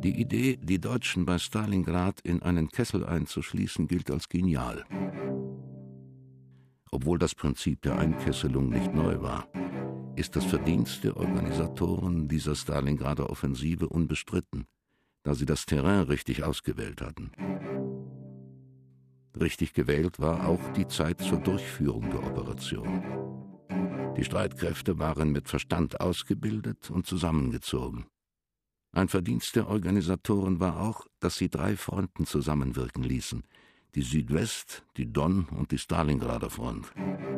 Die Idee, die Deutschen bei Stalingrad in einen Kessel einzuschließen, gilt als genial. Obwohl das Prinzip der Einkesselung nicht neu war, ist das Verdienst der Organisatoren dieser Stalingrader Offensive unbestritten, da sie das Terrain richtig ausgewählt hatten. Richtig gewählt war auch die Zeit zur Durchführung der Operation. Die Streitkräfte waren mit Verstand ausgebildet und zusammengezogen. Ein Verdienst der Organisatoren war auch, dass sie 3 Fronten zusammenwirken ließen: die Südwest-, die Don- und die Stalingrader Front.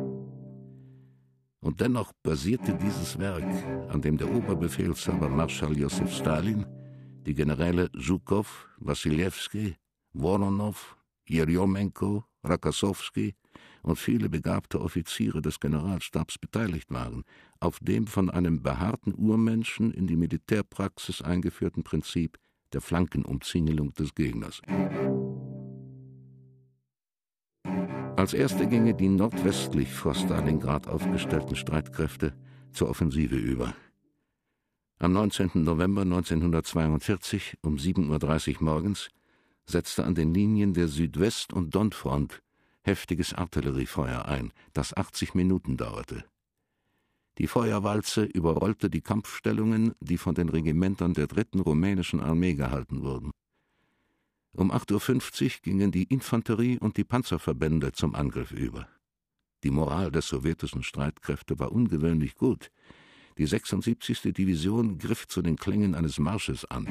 Und dennoch basierte dieses Werk, an dem der Oberbefehlshaber Marschall Josef Stalin, die Generäle Zhukov, Wassiljewski, Woronow, Jerjomenko, Rakassowski und viele begabte Offiziere des Generalstabs beteiligt waren, auf dem von einem behaarten Urmenschen in die Militärpraxis eingeführten Prinzip der Flankenumzingelung des Gegners. Als erste gingen die nordwestlich vor Stalingrad aufgestellten Streitkräfte zur Offensive über. Am 19. November 1942 um 7:30 Uhr morgens setzte an den Linien der Südwest- und Donfront heftiges Artilleriefeuer ein, das 80 Minuten dauerte. Die Feuerwalze überrollte die Kampfstellungen, die von den Regimentern der 3. rumänischen Armee gehalten wurden. Um 8:50 Uhr gingen die Infanterie- und die Panzerverbände zum Angriff über. Die Moral der sowjetischen Streitkräfte war ungewöhnlich gut. Die 76. Division griff zu den Klängen eines Marsches an.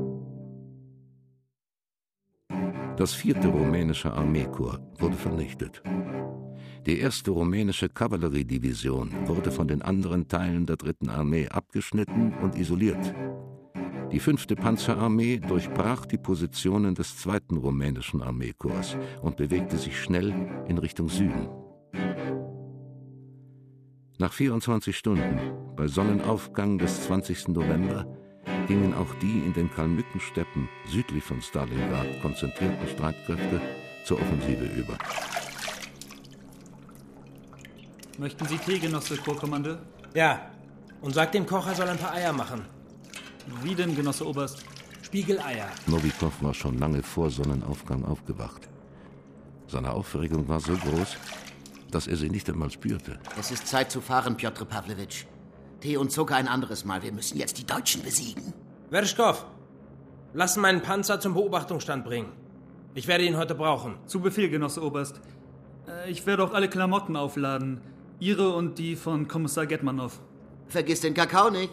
Das 4. rumänische Armeekorps wurde vernichtet. Die 1. rumänische Kavalleriedivision wurde von den anderen Teilen der 3. Armee abgeschnitten und isoliert. Die 5. Panzerarmee durchbrach die Positionen des 2. rumänischen Armeekorps und bewegte sich schnell in Richtung Süden. Nach 24 Stunden, bei Sonnenaufgang des 20. November, gingen auch die in den Kalmückensteppen südlich von Stalingrad konzentrierten Streitkräfte zur Offensive über. Möchten Sie Tee, Genosse Korpskommandeur? Ja, und sag dem Koch, er soll ein paar Eier machen. Wie denn, Genosse Oberst? Spiegeleier. Nowikow war schon lange vor Sonnenaufgang aufgewacht. Seine Aufregung war so groß, dass er sie nicht einmal spürte. Es ist Zeit zu fahren, Pjotr Pawlowitsch. Tee und Zucker ein anderes Mal. Wir müssen jetzt die Deutschen besiegen. Werschkow, lass meinen Panzer zum Beobachtungsstand bringen. Ich werde ihn heute brauchen. Zu Befehl, Genosse Oberst. Ich werde auch alle Klamotten aufladen. Ihre und die von Kommissar Getmanow. Vergiss den Kakao nicht.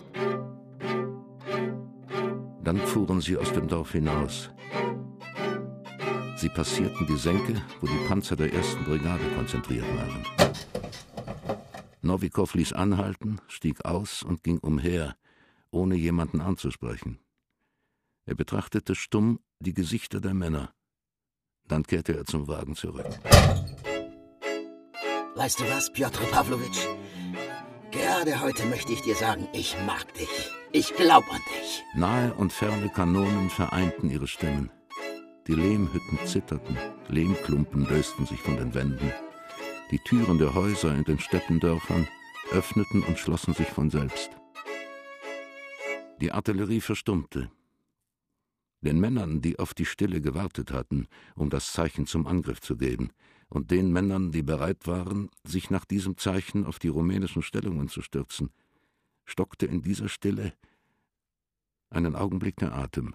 Dann fuhren sie aus dem Dorf hinaus. Sie passierten die Senke, wo die Panzer der 1. Brigade konzentriert waren. Nowikow ließ anhalten, stieg aus und ging umher, ohne jemanden anzusprechen. Er betrachtete stumm die Gesichter der Männer. Dann kehrte er zum Wagen zurück. Weißt du was, Pjotr Pawlowitsch? Gerade heute möchte ich dir sagen, ich mag dich. Ich glaub an dich. Nahe und ferne Kanonen vereinten ihre Stimmen. Die Lehmhütten zitterten, Lehmklumpen lösten sich von den Wänden. Die Türen der Häuser in den Steppendörfern öffneten und schlossen sich von selbst. Die Artillerie verstummte. Den Männern, die auf die Stille gewartet hatten, um das Zeichen zum Angriff zu geben, und den Männern, die bereit waren, sich nach diesem Zeichen auf die rumänischen Stellungen zu stürzen, stockte in dieser Stille einen Augenblick der Atem.